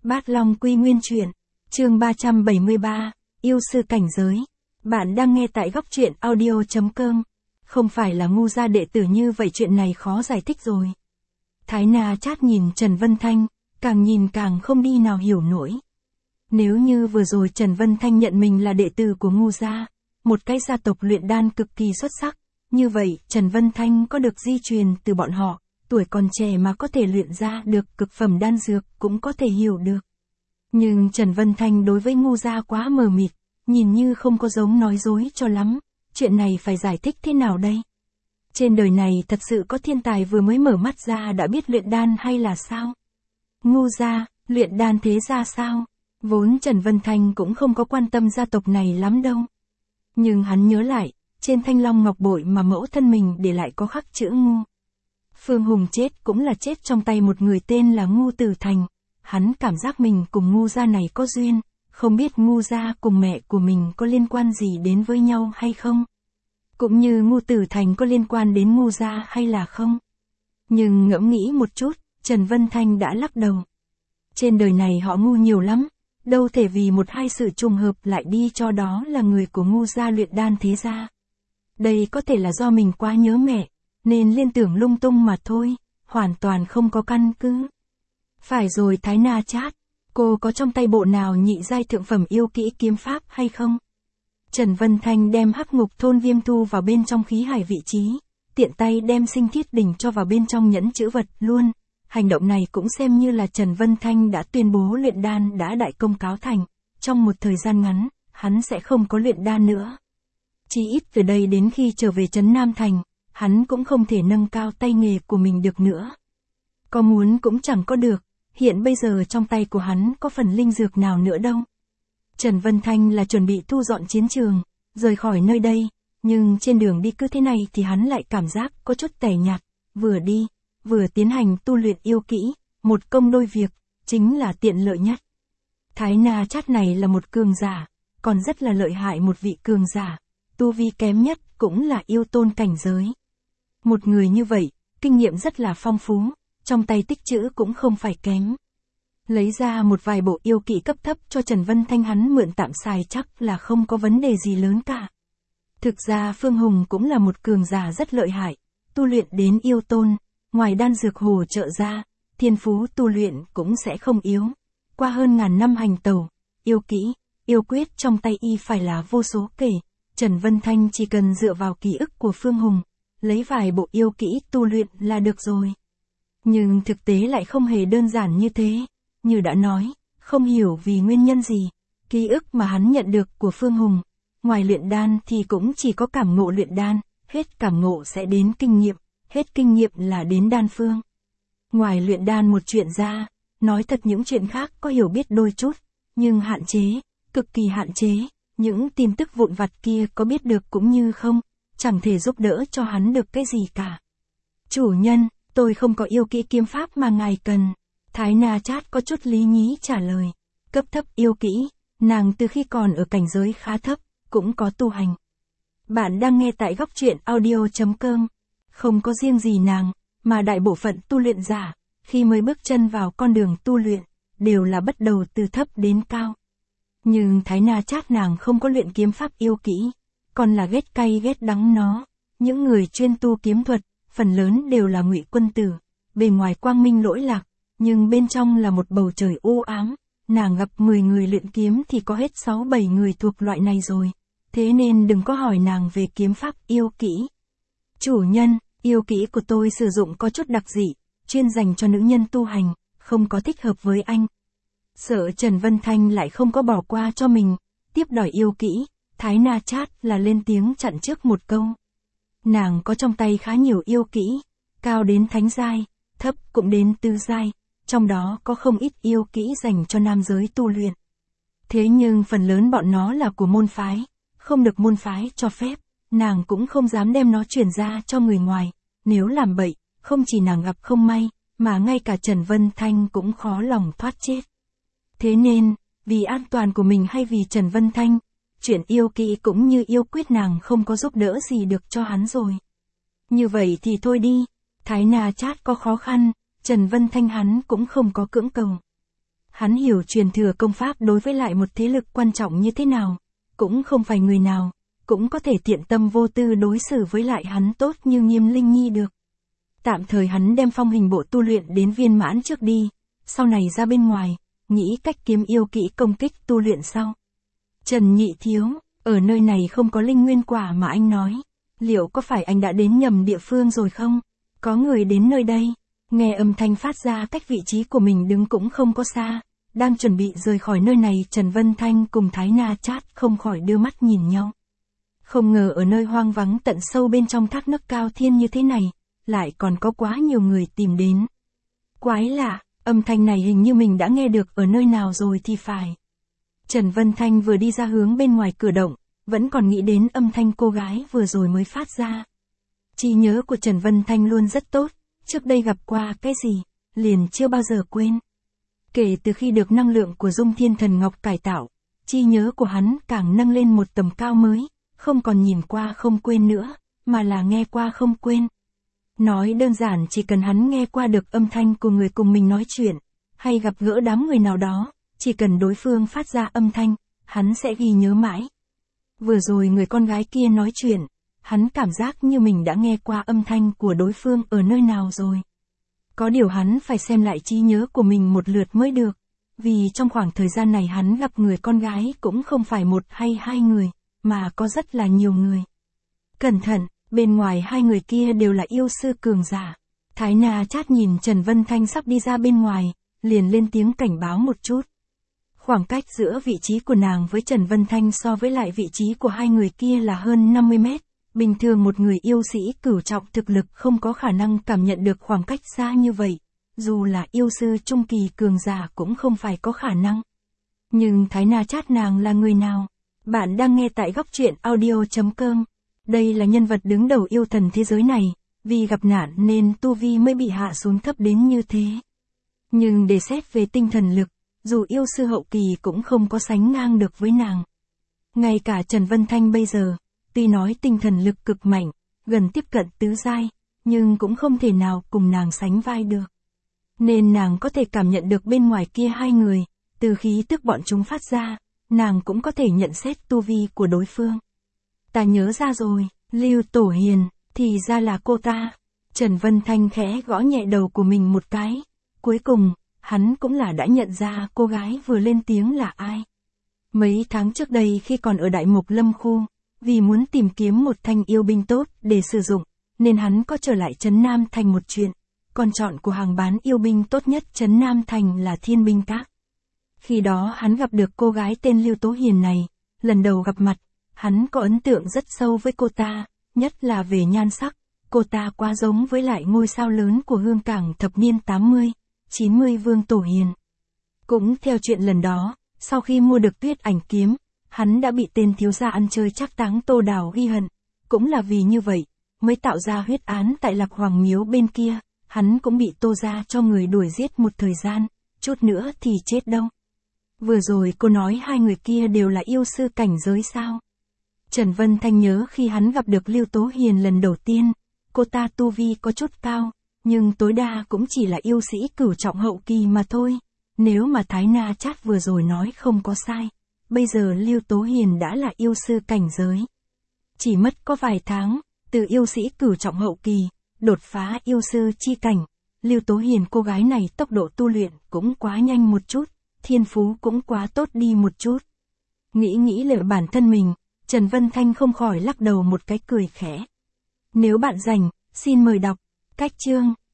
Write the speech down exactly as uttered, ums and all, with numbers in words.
Bát Long Quy Nguyên Truyện, chương ba trăm bảy mươi ba, yêu sư cảnh giới. Bạn đang nghe tại góc truyện audio chấm com. Không phải là ngu gia đệ tử như vậy, chuyện này khó giải thích rồi. Thái Na Chát nhìn Trần Vân Thanh, càng nhìn càng không đi nào hiểu nổi. Nếu như vừa rồi Trần Vân Thanh nhận mình là đệ tử của ngu gia, một cái gia tộc luyện đan cực kỳ xuất sắc, như vậy Trần Vân Thanh có được di truyền từ bọn họ, tuổi còn trẻ mà có thể luyện ra được cực phẩm đan dược cũng có thể hiểu được. Nhưng Trần Vân Thanh đối với ngu gia quá mờ mịt, nhìn như không có giống nói dối cho lắm, chuyện này phải giải thích thế nào đây? Trên đời này thật sự có thiên tài vừa mới mở mắt ra đã biết luyện đan hay là sao? Ngu gia, luyện đan thế gia sao? Vốn Trần Vân Thanh cũng không có quan tâm gia tộc này lắm đâu. Nhưng hắn nhớ lại, trên thanh long ngọc bội mà mẫu thân mình để lại có khắc chữ ngu. Phương Hùng chết cũng là chết trong tay một người tên là Ngu Tử Thành. Hắn cảm giác mình cùng ngu gia này có duyên, không biết ngu gia cùng mẹ của mình có liên quan gì đến với nhau hay không. Cũng như Ngu Tử Thành có liên quan đến ngu gia hay là không. Nhưng ngẫm nghĩ một chút, Trần Vân Thanh đã lắc đầu. Trên đời này họ ngu nhiều lắm, đâu thể vì một hai sự trùng hợp lại đi cho đó là người của ngu gia luyện đan thế gia. Đây có thể là do mình quá nhớ mẹ, nên liên tưởng lung tung mà thôi, hoàn toàn không có căn cứ. Phải rồi Thái Na Chát, cô có trong tay bộ nào nhị giai thượng phẩm yêu kỹ kiếm pháp hay không? Trần Vân Thanh đem hắc ngục thôn viêm thu vào bên trong khí hải vị trí, tiện tay đem sinh thiết đỉnh cho vào bên trong nhẫn chữ vật luôn. Hành động này cũng xem như là Trần Vân Thanh đã tuyên bố luyện đan đã đại công cáo thành, trong một thời gian ngắn, hắn sẽ không có luyện đan nữa. Chỉ ít từ đây đến khi trở về trấn Nam Thành, hắn cũng không thể nâng cao tay nghề của mình được nữa. Có muốn cũng chẳng có được, hiện bây giờ trong tay của hắn có phần linh dược nào nữa đâu. Trần Vân Thanh là chuẩn bị thu dọn chiến trường, rời khỏi nơi đây, nhưng trên đường đi cứ thế này thì hắn lại cảm giác có chút tẻ nhạt, vừa đi, vừa tiến hành tu luyện yêu kỹ, một công đôi việc, chính là tiện lợi nhất. Thái Na Chát này là một cường giả, còn rất là lợi hại một vị cường giả, tu vi kém nhất cũng là yêu tôn cảnh giới. Một người như vậy, kinh nghiệm rất là phong phú, trong tay tích trữ cũng không phải kém. Lấy ra một vài bộ yêu kỹ cấp thấp cho Trần Vân Thanh hắn mượn tạm xài chắc là không có vấn đề gì lớn cả. Thực ra Phương Hùng cũng là một cường giả rất lợi hại, tu luyện đến yêu tôn, ngoài đan dược hỗ trợ ra, thiên phú tu luyện cũng sẽ không yếu. Qua hơn ngàn năm hành tẩu, yêu kỹ, yêu quyết trong tay y phải là vô số kể. Trần Vân Thanh chỉ cần dựa vào ký ức của Phương Hùng, lấy vài bộ yêu kỹ tu luyện là được rồi. Nhưng thực tế lại không hề đơn giản như thế. Như đã nói, không hiểu vì nguyên nhân gì, ký ức mà hắn nhận được của Phương Hùng, ngoài luyện đan thì cũng chỉ có cảm ngộ luyện đan, hết cảm ngộ sẽ đến kinh nghiệm, hết kinh nghiệm là đến đan phương. Ngoài luyện đan một chuyện ra, nói thật những chuyện khác có hiểu biết đôi chút, nhưng hạn chế, cực kỳ hạn chế, những tin tức vụn vặt kia có biết được cũng như không, chẳng thể giúp đỡ cho hắn được cái gì cả. Chủ nhân, tôi không có yêu kỹ kiếm pháp mà ngài cần. Thái Na Chát có chút lý nhí trả lời. Cấp thấp yêu kỹ, nàng từ khi còn ở cảnh giới khá thấp, cũng có tu hành. Bạn đang nghe tại góc truyện audio chấm com. Không có riêng gì nàng, mà đại bộ phận tu luyện giả, khi mới bước chân vào con đường tu luyện, đều là bắt đầu từ thấp đến cao. Nhưng Thái Na Chát nàng không có luyện kiếm pháp yêu kỹ, còn là ghét cay ghét đắng nó. Những người chuyên tu kiếm thuật, phần lớn đều là ngụy quân tử, bề ngoài quang minh lỗi lạc, nhưng bên trong là một bầu trời u ám. Nàng gặp mười người luyện kiếm thì có hết sáu bảy người thuộc loại này rồi, thế nên đừng có hỏi nàng về kiếm pháp yêu kỹ. Chủ nhân, yêu kỹ của tôi sử dụng có chút đặc dị, chuyên dành cho nữ nhân tu hành, không có thích hợp với anh. Sợ Trần Vân Thanh lại không có bỏ qua cho mình, tiếp đòi yêu kỹ, Thái Na Chát là lên tiếng chặn trước một câu. Nàng có trong tay khá nhiều yêu kỹ, cao đến thánh giai, thấp cũng đến tư giai, trong đó có không ít yêu kỹ dành cho nam giới tu luyện. Thế nhưng phần lớn bọn nó là của môn phái, không được môn phái cho phép, nàng cũng không dám đem nó truyền ra cho người ngoài, nếu làm bậy, không chỉ nàng gặp không may, mà ngay cả Trần Vân Thanh cũng khó lòng thoát chết. Thế nên, vì an toàn của mình hay vì Trần Vân Thanh, chuyện yêu kỹ cũng như yêu quyết nàng không có giúp đỡ gì được cho hắn rồi. Như vậy thì thôi đi, Thái Na Chát có khó khăn, Trần Vân Thanh hắn cũng không có cưỡng cầu. Hắn hiểu truyền thừa công pháp đối với lại một thế lực quan trọng như thế nào, cũng không phải người nào, cũng có thể tiện tâm vô tư đối xử với lại hắn tốt như Nghiêm Linh Nhi được. Tạm thời hắn đem phong hình bộ tu luyện đến viên mãn trước đi, sau này ra bên ngoài, nghĩ cách kiếm yêu kỹ công kích tu luyện sau. Trần Nhị Thiếu, ở nơi này không có linh nguyên quả mà anh nói, liệu có phải anh đã đến nhầm địa phương rồi không? Có người đến nơi đây, nghe âm thanh phát ra cách vị trí của mình đứng cũng không có xa, đang chuẩn bị rời khỏi nơi này. Trần Vân Thanh cùng Thái Na Chát không khỏi đưa mắt nhìn nhau. Không ngờ ở nơi hoang vắng tận sâu bên trong thác nước cao thiên như thế này, lại còn có quá nhiều người tìm đến. Quái lạ, âm thanh này hình như mình đã nghe được ở nơi nào rồi thì phải. Trần Vân Thanh vừa đi ra hướng bên ngoài cửa động, vẫn còn nghĩ đến âm thanh cô gái vừa rồi mới phát ra. Trí nhớ của Trần Vân Thanh luôn rất tốt, trước đây gặp qua cái gì, liền chưa bao giờ quên. Kể từ khi được năng lượng của Dung Thiên Thần Ngọc cải tạo, trí nhớ của hắn càng nâng lên một tầm cao mới, không còn nhìn qua không quên nữa, mà là nghe qua không quên. Nói đơn giản chỉ cần hắn nghe qua được âm thanh của người cùng mình nói chuyện, hay gặp gỡ đám người nào đó, chỉ cần đối phương phát ra âm thanh, hắn sẽ ghi nhớ mãi. Vừa rồi người con gái kia nói chuyện, hắn cảm giác như mình đã nghe qua âm thanh của đối phương ở nơi nào rồi. Có điều hắn phải xem lại trí nhớ của mình một lượt mới được, vì trong khoảng thời gian này hắn gặp người con gái cũng không phải một hay hai người, mà có rất là nhiều người. Cẩn thận, bên ngoài hai người kia đều là yêu sư cường giả. Thái Na Chát nhìn Trần Vân Thanh sắp đi ra bên ngoài, liền lên tiếng cảnh báo một chút. Khoảng cách giữa vị trí của nàng với Trần Vân Thanh so với lại vị trí của hai người kia là hơn năm mươi mét. Bình thường một người yêu sĩ cửu trọng thực lực không có khả năng cảm nhận được khoảng cách xa như vậy. Dù là yêu sư trung kỳ cường giả cũng không phải có khả năng. Nhưng Thái Na Chát nàng là người nào? Bạn đang nghe tại góc truyện audio chấm com. Đây là nhân vật đứng đầu yêu thần thế giới này, vì gặp nạn nên tu vi mới bị hạ xuống thấp đến như thế. Nhưng để xét về tinh thần lực, dù yêu sư hậu kỳ cũng không có sánh ngang được với nàng. Ngay cả Trần Vân Thanh bây giờ, tuy nói tinh thần lực cực mạnh, gần tiếp cận tứ giai, nhưng cũng không thể nào cùng nàng sánh vai được. Nên nàng có thể cảm nhận được bên ngoài kia hai người, từ khí tức bọn chúng phát ra, nàng cũng có thể nhận xét tu vi của đối phương. Ta nhớ ra rồi, Lưu Tổ Hiền, thì ra là cô ta. Trần Vân Thanh khẽ gõ nhẹ đầu của mình một cái. Cuối cùng, hắn cũng là đã nhận ra cô gái vừa lên tiếng là ai. Mấy tháng trước đây khi còn ở Đại Mộc Lâm Khu, vì muốn tìm kiếm một thanh yêu binh tốt để sử dụng, nên hắn có trở lại Trấn Nam Thành một chuyện. Con chọn của hàng bán yêu binh tốt nhất Trấn Nam Thành là Thiên Binh Các. Khi đó hắn gặp được cô gái tên Lưu Tố Hiền này, lần đầu gặp mặt, hắn có ấn tượng rất sâu với cô ta, nhất là về nhan sắc, cô ta quá giống với lại ngôi sao lớn của Hương Cảng thập niên tám mươi, chín mươi Vương Tổ Hiền. Cũng theo chuyện lần đó, sau khi mua được Tuyết Ảnh kiếm, hắn đã bị tên thiếu gia ăn chơi trác táng Tô Đào ghi hận, cũng là vì như vậy, mới tạo ra huyết án tại Lạc Hoàng Miếu bên kia, hắn cũng bị Tô gia cho người đuổi giết một thời gian, chút nữa thì chết đâu. Vừa rồi cô nói hai người kia đều là yêu sư cảnh giới sao? Trần Vân Thanh nhớ khi hắn gặp được Lưu Tố Hiền lần đầu tiên, cô ta tu vi có chút cao, nhưng tối đa cũng chỉ là yêu sĩ cửu trọng hậu kỳ mà thôi. Nếu mà Thái Na Chát vừa rồi nói không có sai, bây giờ Lưu Tố Hiền đã là yêu sư cảnh giới. Chỉ mất có vài tháng, từ yêu sĩ cửu trọng hậu kỳ, đột phá yêu sư chi cảnh, Lưu Tố Hiền cô gái này tốc độ tu luyện cũng quá nhanh một chút, thiên phú cũng quá tốt đi một chút. Nghĩ nghĩ lời bản thân mình, Trần Vân Thanh không khỏi lắc đầu một cái cười khẽ. Nếu bạn rảnh, xin mời đọc. Cách chương